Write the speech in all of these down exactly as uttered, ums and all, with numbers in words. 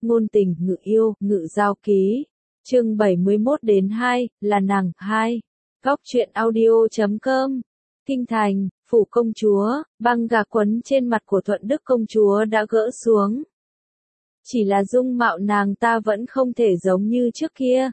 Ngôn tình ngự yêu, ngự giao ký. Chương bảy mươi mốt đến hai, là nàng, hai. Góc truyện audio chấm com. Kinh thành, phủ công chúa, băng gạc quấn trên mặt của Thuận Đức công chúa đã gỡ xuống. Chỉ là dung mạo nàng ta vẫn không thể giống như trước kia.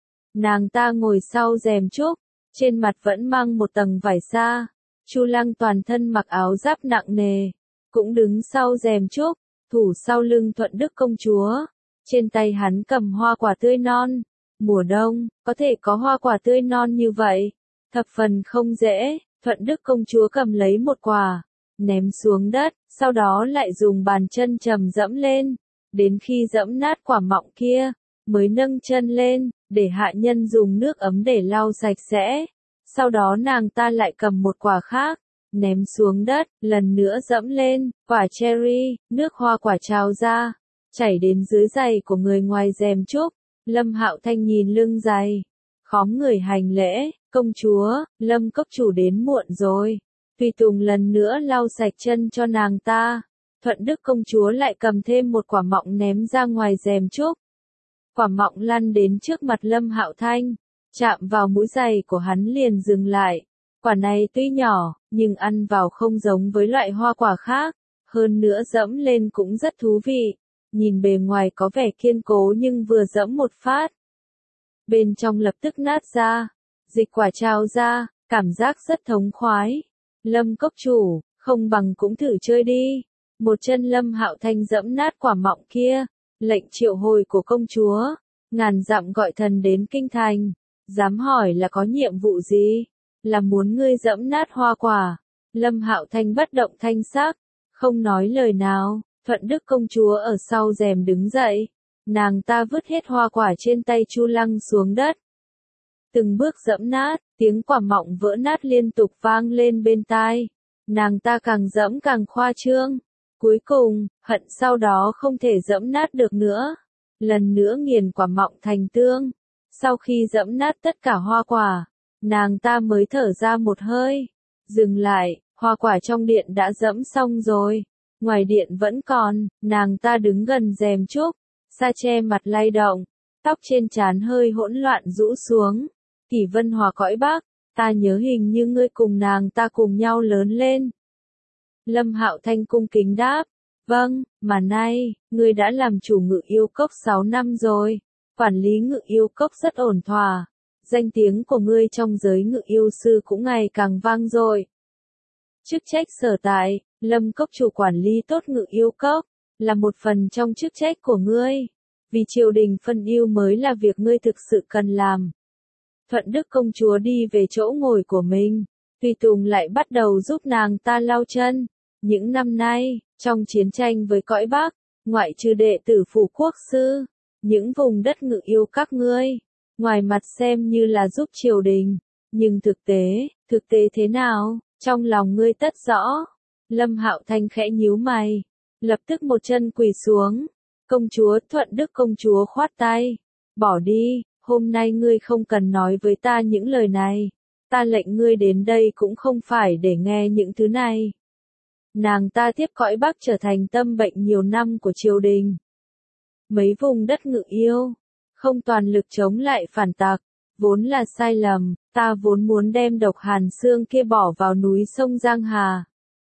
Nàng ta ngồi sau rèm trúc, trên mặt vẫn mang một tầng vải sa. Chu Lăng toàn thân mặc áo giáp nặng nề, cũng đứng sau rèm trúc, thủ sau lưng Thuận Đức công chúa. Trên tay hắn cầm hoa quả tươi non. Mùa đông, có thể có hoa quả tươi non như vậy, thập phần không dễ. Thuận Đức công chúa cầm lấy một quả, ném xuống đất, sau đó lại dùng bàn chân chầm dẫm lên. Đến khi dẫm nát quả mọng kia, mới nâng chân lên, để hạ nhân dùng nước ấm để lau sạch sẽ. Sau đó nàng ta lại cầm một quả khác, ném xuống đất, lần nữa dẫm lên, quả cherry, nước hoa quả trào ra, chảy đến dưới giày của người ngoài rèm trúc. Lâm Hạo Thanh nhìn lưng giày, khóm người hành lễ, công chúa, Lâm cốc chủ đến muộn rồi. Tùy tùng lần nữa lau sạch chân cho nàng ta. Thuận Đức công chúa lại cầm thêm một quả mọng ném ra ngoài rèm trúc. Quả mọng lăn đến trước mặt Lâm Hạo Thanh, chạm vào mũi giày của hắn liền dừng lại. Quả này tuy nhỏ, nhưng ăn vào không giống với loại hoa quả khác, hơn nữa dẫm lên cũng rất thú vị. Nhìn bề ngoài có vẻ kiên cố nhưng vừa dẫm một phát, bên trong lập tức nát ra, dịch quả trào ra, cảm giác rất thống khoái. Lâm cốc chủ, không bằng cũng thử chơi đi. Một chân Lâm Hạo Thanh dẫm nát quả mọng kia, lệnh triệu hồi của công chúa, ngàn dặm gọi thần đến kinh thành, dám hỏi là có nhiệm vụ gì? Là muốn ngươi dẫm nát hoa quả. Lâm Hạo Thanh bất động thanh sắc, không nói lời nào. Thuận Đức công chúa ở sau rèm đứng dậy, nàng ta vứt hết hoa quả trên tay Chu Lăng xuống đất. Từng bước dẫm nát, tiếng quả mọng vỡ nát liên tục vang lên bên tai. Nàng ta càng dẫm càng khoa trương. Cuối cùng, hận sau đó không thể dẫm nát được nữa. Lần nữa nghiền quả mọng thành tương. Sau khi dẫm nát tất cả hoa quả, nàng ta mới thở ra một hơi. Dừng lại, hoa quả trong điện đã dẫm xong rồi. Ngoài điện vẫn còn, nàng ta đứng gần rèm trúc, sa che mặt lay động, tóc trên trán hơi hỗn loạn rũ xuống. Kỷ Vân Hòa cõi Bắc, ta nhớ hình như ngươi cùng nàng ta cùng nhau lớn lên. Lâm Hạo Thanh cung kính đáp, vâng, mà nay, ngươi đã làm chủ Ngự Yêu Cốc sáu năm rồi, quản lý Ngự Yêu Cốc rất ổn thỏa, danh tiếng của ngươi trong giới ngự yêu sư cũng ngày càng vang dội. Chức trách sở tại, Lâm cốc chủ quản lý tốt Ngự Yêu Cốc, là một phần trong chức trách của ngươi. Vì triều đình phân ưu mới là việc ngươi thực sự cần làm. Thuận Đức công chúa đi về chỗ ngồi của mình, tùy tùng lại bắt đầu giúp nàng ta lau chân. Những năm nay, trong chiến tranh với cõi Bắc, ngoại trừ đệ tử phủ quốc sư, những vùng đất ngự yêu các ngươi, ngoài mặt xem như là giúp triều đình, nhưng thực tế, thực tế thế nào, trong lòng ngươi tất rõ. Lâm Hạo Thanh khẽ nhíu mày, lập tức một chân quỳ xuống. Công chúa, Thuận Đức công chúa khoát tay, bỏ đi, hôm nay ngươi không cần nói với ta những lời này, ta lệnh ngươi đến đây cũng không phải để nghe những thứ này. Nàng ta tiếp cõi Bắc trở thành tâm bệnh nhiều năm của triều đình. Mấy vùng đất ngự yêu, không toàn lực chống lại phản tặc, vốn là sai lầm, ta vốn muốn đem độc hàn xương kia bỏ vào núi sông Giang Hà.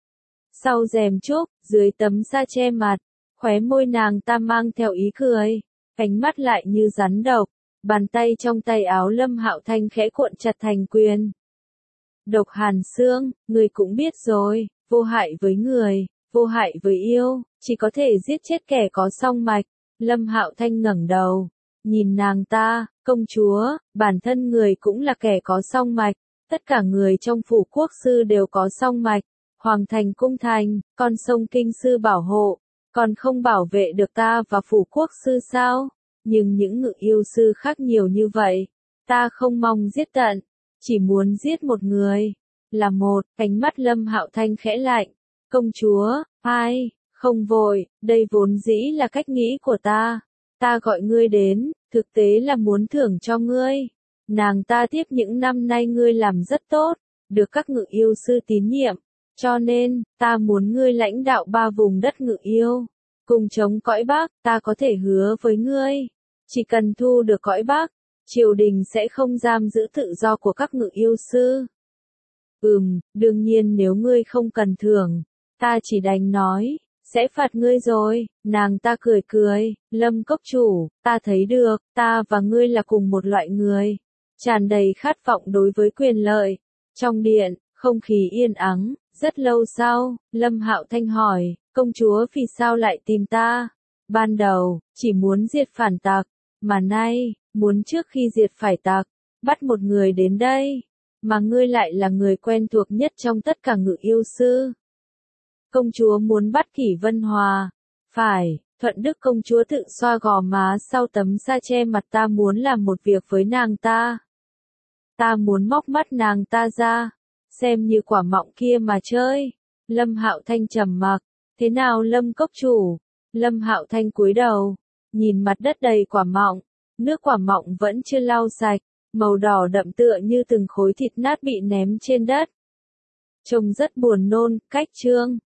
Sau rèm trúc, dưới tấm sa che mặt, khóe môi nàng ta mang theo ý cười, ánh mắt lại như rắn độc, bàn tay trong tay áo Lâm Hạo Thanh khẽ cuộn chặt thành quyền. Độc hàn xương, người cũng biết rồi, vô hại với người, vô hại với yêu, chỉ có thể giết chết kẻ có song mạch. Lâm Hạo Thanh ngẩng đầu, nhìn nàng ta, công chúa, bản thân người cũng là kẻ có song mạch, tất cả người trong phủ quốc sư đều có song mạch. Hoàng thành cung thành, con sông kinh sư bảo hộ, còn không bảo vệ được ta và phủ quốc sư sao? Nhưng những ngự yêu sư khác nhiều như vậy, ta không mong giết tận, chỉ muốn giết một người, là một. Ánh mắt Lâm Hạo Thanh khẽ lạnh, công chúa, ai, không vội, đây vốn dĩ là cách nghĩ của ta, ta gọi ngươi đến, thực tế là muốn thưởng cho ngươi. Nàng ta tiếp những năm nay ngươi làm rất tốt, được các ngự yêu sư tín nhiệm. Cho nên, ta muốn ngươi lãnh đạo ba vùng đất ngự yêu, Cùng chống cõi Bắc, ta có thể hứa với ngươi. Chỉ cần thu được cõi Bắc, triều đình sẽ không giam giữ tự do của các ngự yêu sư. Ừm, đương nhiên nếu ngươi không cần thưởng, ta chỉ đành nói, sẽ phạt ngươi rồi. Nàng ta cười cười, Lâm cốc chủ, ta thấy được, ta và ngươi là cùng một loại người, tràn đầy khát vọng đối với quyền lợi. Trong điện, không khí yên ắng, rất lâu sau, Lâm Hạo Thanh hỏi, công chúa vì sao lại tìm ta? Ban đầu, chỉ muốn diệt phản tặc, mà nay, muốn trước khi diệt phải tặc, bắt một người đến đây, mà ngươi lại là người quen thuộc nhất trong tất cả ngự yêu sư. Công chúa muốn bắt Kỷ Vân Hòa. Phải, Thuận Đức công chúa tự xoa gò má sau tấm sa che mặt, ta muốn làm một việc với nàng ta. Ta muốn móc mắt nàng ta ra, xem như quả mọng kia mà chơi. Lâm Hạo Thanh trầm mặc, thế nào Lâm cốc chủ? Lâm Hạo Thanh cúi đầu, nhìn mặt đất đầy quả mọng, nước quả mọng vẫn chưa lau sạch, màu đỏ đậm tựa như từng khối thịt nát bị ném trên đất. Trông rất buồn nôn. Cách chương